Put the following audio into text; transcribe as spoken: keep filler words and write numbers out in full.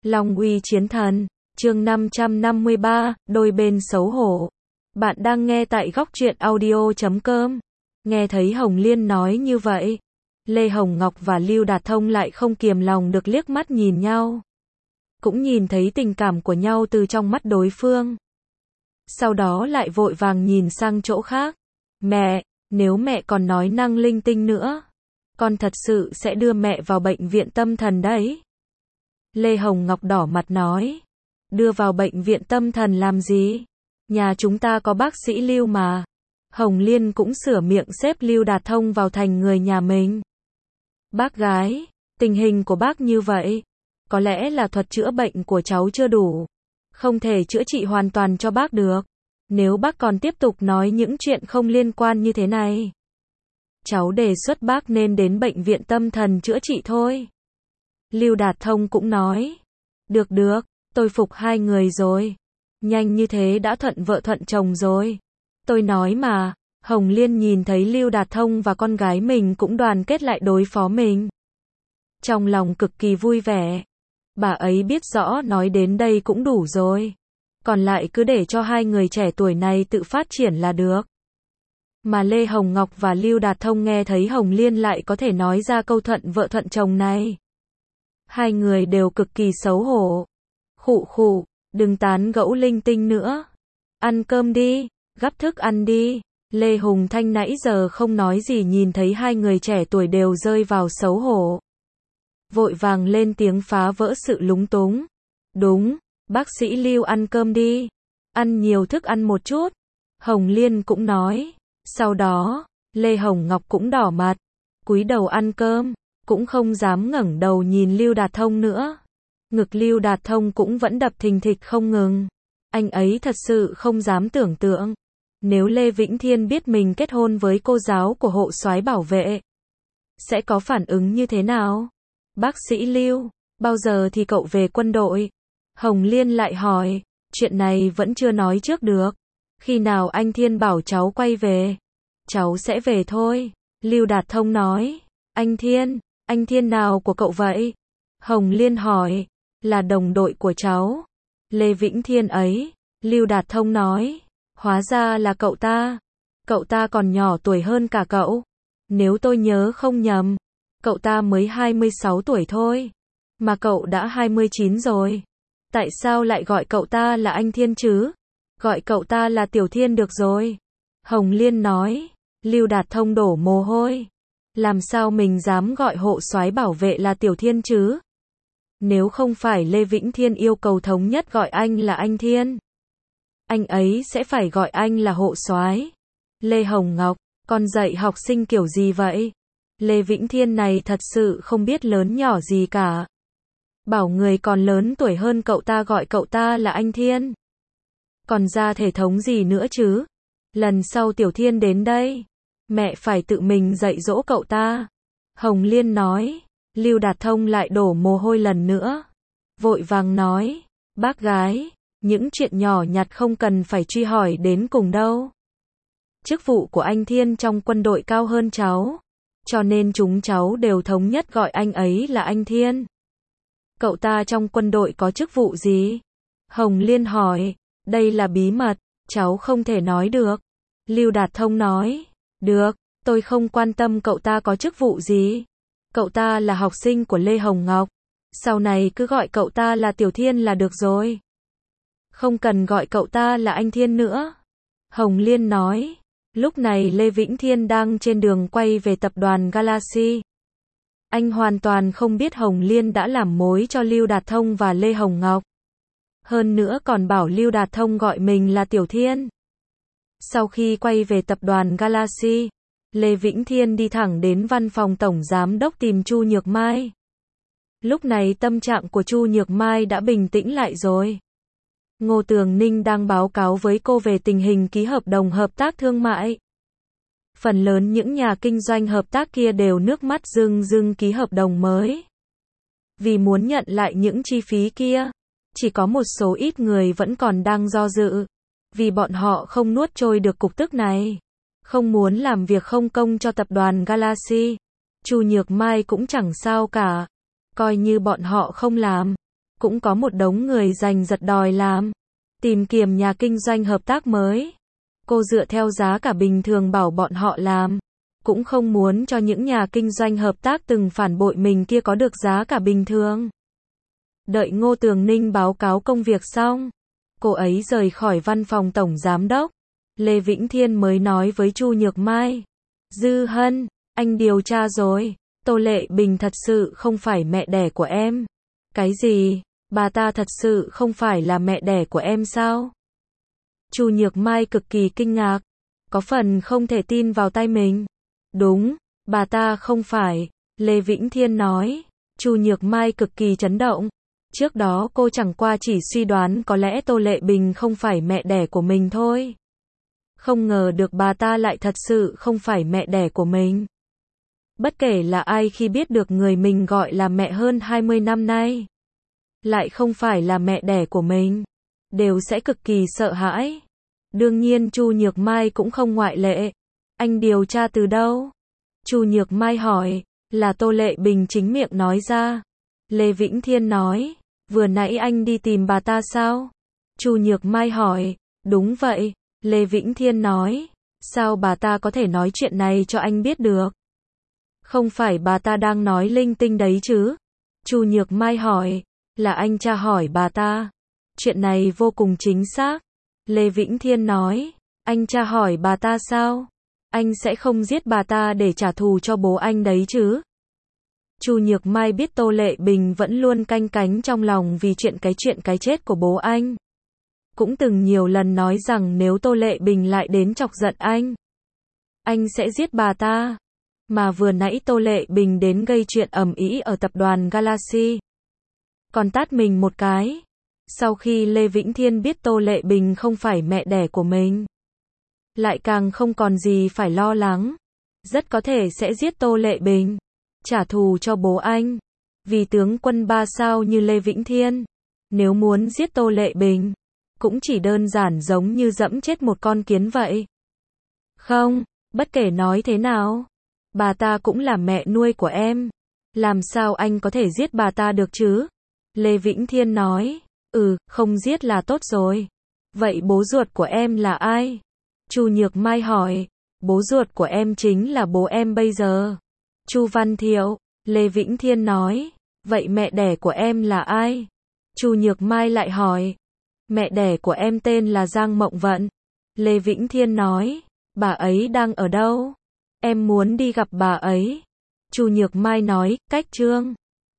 Long uy chiến thần, chương năm trăm năm mươi ba, đôi bên xấu hổ. Bạn đang nghe tại góc truyện audio chấm com. Nghe thấy Hồng Liên nói như vậy, Lê Hồng Ngọc và Lưu Đạt Thông lại không kiềm lòng được liếc mắt nhìn nhau. Cũng nhìn thấy tình cảm của nhau từ trong mắt đối phương. Sau đó lại vội vàng nhìn sang chỗ khác. Mẹ, nếu mẹ còn nói năng linh tinh nữa, con thật sự sẽ đưa mẹ vào bệnh viện tâm thần đấy. Lê Hồng Ngọc đỏ mặt nói. Đưa vào bệnh viện tâm thần làm gì? Nhà chúng ta có bác sĩ Lưu mà. Hồng Liên cũng sửa miệng xếp Lưu Đạt Thông vào thành người nhà mình. Bác gái, tình hình của bác như vậy, có lẽ là thuật chữa bệnh của cháu chưa đủ. Không thể chữa trị hoàn toàn cho bác được. Nếu bác còn tiếp tục nói những chuyện không liên quan như thế này, cháu đề xuất bác nên đến bệnh viện tâm thần chữa trị thôi. Lưu Đạt Thông cũng nói. Được được, tôi phục hai người rồi. Nhanh như thế đã thuận vợ thuận chồng rồi. Tôi nói mà. Hồng Liên nhìn thấy Lưu Đạt Thông và con gái mình cũng đoàn kết lại đối phó mình. Trong lòng cực kỳ vui vẻ. Bà ấy biết rõ nói đến đây cũng đủ rồi. Còn lại cứ để cho hai người trẻ tuổi này tự phát triển là được. Mà Lê Hồng Ngọc và Lưu Đạt Thông nghe thấy Hồng Liên lại có thể nói ra câu thuận vợ thuận chồng này. Hai người đều cực kỳ xấu hổ. Khụ khụ, đừng tán gẫu linh tinh nữa. Ăn cơm đi, gắp thức ăn đi. Lê Hùng Thanh nãy giờ không nói gì nhìn thấy hai người trẻ tuổi đều rơi vào xấu hổ. Vội vàng lên tiếng phá vỡ sự lúng túng. Đúng, bác sĩ Lưu ăn cơm đi. Ăn nhiều thức ăn một chút. Hồng Liên cũng nói. Sau đó, Lê Hồng Ngọc cũng đỏ mặt. Cúi đầu ăn cơm, cũng không dám ngẩng đầu nhìn Lưu Đạt Thông nữa. Ngực Lưu Đạt Thông cũng vẫn đập thình thịch không ngừng. Anh ấy thật sự không dám tưởng tượng. Nếu Lê Vĩnh Thiên biết mình kết hôn với cô giáo của hộ soái bảo vệ, sẽ có phản ứng như thế nào? Bác sĩ Lưu, bao giờ thì cậu về quân đội? Hồng Liên lại hỏi, chuyện này vẫn chưa nói trước được. Khi nào anh Thiên bảo cháu quay về? Cháu sẽ về thôi. Lưu Đạt Thông nói, anh Thiên, anh Thiên nào của cậu vậy? Hồng Liên hỏi, là đồng đội của cháu. Lê Vĩnh Thiên ấy. Lưu Đạt Thông nói, hóa ra là cậu ta. Cậu ta còn nhỏ tuổi hơn cả cậu. Nếu tôi nhớ không nhầm, cậu ta mới hai mươi sáu tuổi thôi. Mà cậu đã hai mươi chín rồi. Tại sao lại gọi cậu ta là anh Thiên chứ? Gọi cậu ta là Tiểu Thiên được rồi. Hồng Liên nói. Lưu Đạt Thông đổ mồ hôi. Làm sao mình dám gọi hộ soái bảo vệ là Tiểu Thiên chứ? Nếu không phải Lê Vĩnh Thiên yêu cầu thống nhất gọi anh là anh Thiên, anh ấy sẽ phải gọi anh là hộ soái. Lê Hồng Ngọc, con dạy học sinh kiểu gì vậy? Lê Vĩnh Thiên này thật sự không biết lớn nhỏ gì cả. Bảo người còn lớn tuổi hơn cậu ta gọi cậu ta là anh Thiên. Còn ra thể thống gì nữa chứ? Lần sau Tiểu Thiên đến đây, mẹ phải tự mình dạy dỗ cậu ta. Hồng Liên nói. Lưu Đạt Thông lại đổ mồ hôi lần nữa. Vội vàng nói. Bác gái, những chuyện nhỏ nhặt không cần phải truy hỏi đến cùng đâu. Chức vụ của anh Thiên trong quân đội cao hơn cháu, cho nên chúng cháu đều thống nhất gọi anh ấy là anh Thiên. Cậu ta trong quân đội có chức vụ gì? Hồng Liên hỏi. Đây là bí mật, cháu không thể nói được. Lưu Đạt Thông nói. Được, tôi không quan tâm cậu ta có chức vụ gì. Cậu ta là học sinh của Lê Hồng Ngọc. Sau này cứ gọi cậu ta là Tiểu Thiên là được rồi. Không cần gọi cậu ta là anh Thiên nữa. Hồng Liên nói. Lúc này Lê Vĩnh Thiên đang trên đường quay về tập đoàn Galaxy. Anh hoàn toàn không biết Hồng Liên đã làm mối cho Lưu Đạt Thông và Lê Hồng Ngọc. Hơn nữa còn bảo Lưu Đạt Thông gọi mình là Tiểu Thiên. Sau khi quay về tập đoàn Galaxy, Lê Vĩnh Thiên đi thẳng đến văn phòng tổng giám đốc tìm Chu Nhược Mai. Lúc này tâm trạng của Chu Nhược Mai đã bình tĩnh lại rồi. Ngô Tường Ninh đang báo cáo với cô về tình hình ký hợp đồng hợp tác thương mại. Phần lớn những nhà kinh doanh hợp tác kia đều nước mắt rưng rưng ký hợp đồng mới. Vì muốn nhận lại những chi phí kia, chỉ có một số ít người vẫn còn đang do dự. Vì bọn họ không nuốt trôi được cục tức này. Không muốn làm việc không công cho tập đoàn Galaxy. Chu Nhược Mai cũng chẳng sao cả. Coi như bọn họ không làm. cũng có một đống người giành giật đòi làm, tìm kiếm nhà kinh doanh hợp tác mới. Cô dựa theo giá cả bình thường bảo bọn họ làm, cũng không muốn cho những nhà kinh doanh hợp tác từng phản bội mình kia có được giá cả bình thường. Đợi Ngô Tường Ninh báo cáo công việc xong, cô ấy rời khỏi văn phòng tổng giám đốc, Lê Vĩnh Thiên mới nói với Chu Nhược Mai, Dư Hân, anh điều tra rồi, Tô Lệ Bình thật sự không phải mẹ đẻ của em. Cái gì? Bà ta thật sự không phải là mẹ đẻ của em sao? Chu Nhược Mai cực kỳ kinh ngạc, có phần không thể tin vào tai mình. Đúng, bà ta không phải, Lê Vĩnh Thiên nói. Chu Nhược Mai cực kỳ chấn động. Trước đó cô chẳng qua chỉ suy đoán có lẽ Tô Lệ Bình không phải mẹ đẻ của mình thôi. Không ngờ được bà ta lại thật sự không phải mẹ đẻ của mình. Bất kể là ai khi biết được người mình gọi là mẹ hơn hai mươi năm nay, lại không phải là mẹ đẻ của mình, đều sẽ cực kỳ sợ hãi. Đương nhiên Chu Nhược Mai cũng không ngoại lệ. Anh điều tra từ đâu? Chu Nhược Mai hỏi, là Tô Lệ Bình chính miệng nói ra. Lê Vĩnh Thiên nói, vừa nãy anh đi tìm bà ta sao? Chu Nhược Mai hỏi, đúng vậy. Lê Vĩnh Thiên nói, sao bà ta có thể nói chuyện này cho anh biết được? Không phải bà ta đang nói linh tinh đấy chứ? Chu Nhược Mai hỏi, là anh tra hỏi bà ta. Chuyện này vô cùng chính xác. Lê Vĩnh Thiên nói, anh tra hỏi bà ta sao? Anh sẽ không giết bà ta để trả thù cho bố anh đấy chứ? Chu Nhược Mai biết Tô Lệ Bình vẫn luôn canh cánh trong lòng vì chuyện cái chuyện cái chết của bố anh. Cũng từng nhiều lần nói rằng nếu Tô Lệ Bình lại đến chọc giận anh, anh sẽ giết bà ta. Mà vừa nãy Tô Lệ Bình đến gây chuyện ầm ĩ ở tập đoàn Galaxy, còn tát mình một cái. Sau khi Lê Vĩnh Thiên biết Tô Lệ Bình không phải mẹ đẻ của mình, lại càng không còn gì phải lo lắng. Rất có thể sẽ giết Tô Lệ Bình, trả thù cho bố anh. Vì tướng quân ba sao như Lê Vĩnh Thiên, nếu muốn giết Tô Lệ Bình, cũng chỉ đơn giản giống như dẫm chết một con kiến vậy. Không, bất kể nói thế nào, bà ta cũng là mẹ nuôi của em. Làm sao anh có thể giết bà ta được chứ? Lê Vĩnh Thiên nói, ừ, không giết là tốt rồi. Vậy bố ruột của em là ai? Chu Nhược Mai hỏi, bố ruột của em chính là bố em bây giờ, Chu Văn Thiệu. Lê Vĩnh Thiên nói, vậy mẹ đẻ của em là ai? Chu Nhược Mai lại hỏi, mẹ đẻ của em tên là Giang Mộng Vận. Lê Vĩnh Thiên nói, bà ấy đang ở đâu? Em muốn đi gặp bà ấy. Chu Nhược Mai nói, cách Trương